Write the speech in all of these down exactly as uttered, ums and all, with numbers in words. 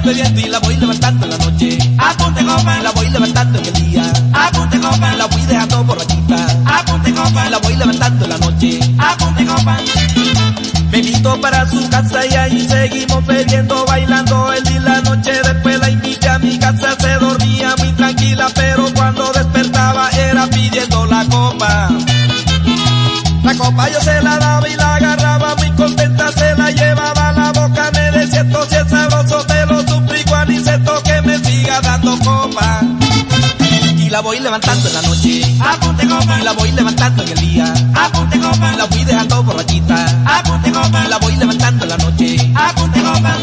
ir bebiendo y la voy levantando en la noche. Apunte copa, La voy levantando en el día. apunte copa, La voy dejando borrachita. apunte copa, La voy levantando en la noche. apunte copa. Me invitó para su casa y ahí seguimos bebiendo, bailando el día y la noche. Después la invité a mi casa, se dormía muy tranquila, pero cuando despertaba era pidiendo la copa. La copa yo se la daba y la agarraba muy contenta, se la llevaba a la boca, me decía esto si es sabroso, te lo suplico Aniceto que me siga dando copa. Y la voy levantando en la noche, Apunte copa, y la voy levantando en el día. apunte copa, La voy dejando borrachita, apunte copa, la voy levantando en la noche. apunte copa.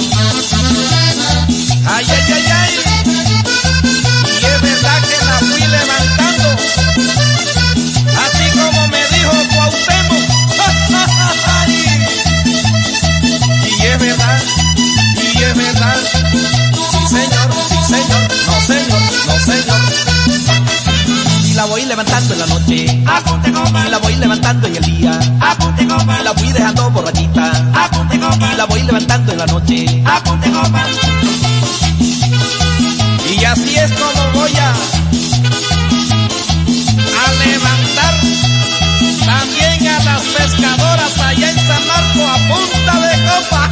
Ay, ay, ay, ay. Y es verdad que la fui levantando, así como me dijo Cuauhtémoc. Ay. Y es verdad, y es verdad. Sí, señor, sí, señor. No, señor, no, señor. Y la voy levantando en la noche, Apunte copa, y la voy levantando en el día. apunte copa, La fui dejando borrachita, apunte copa, y la voy levantando en la noche. apunte copa. Y así es como voy a, a levantar también a las pescadoras allá en San Marco a punta de copa.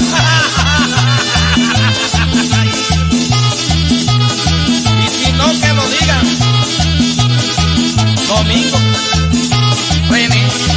Y si no que lo digan, Domingo, René.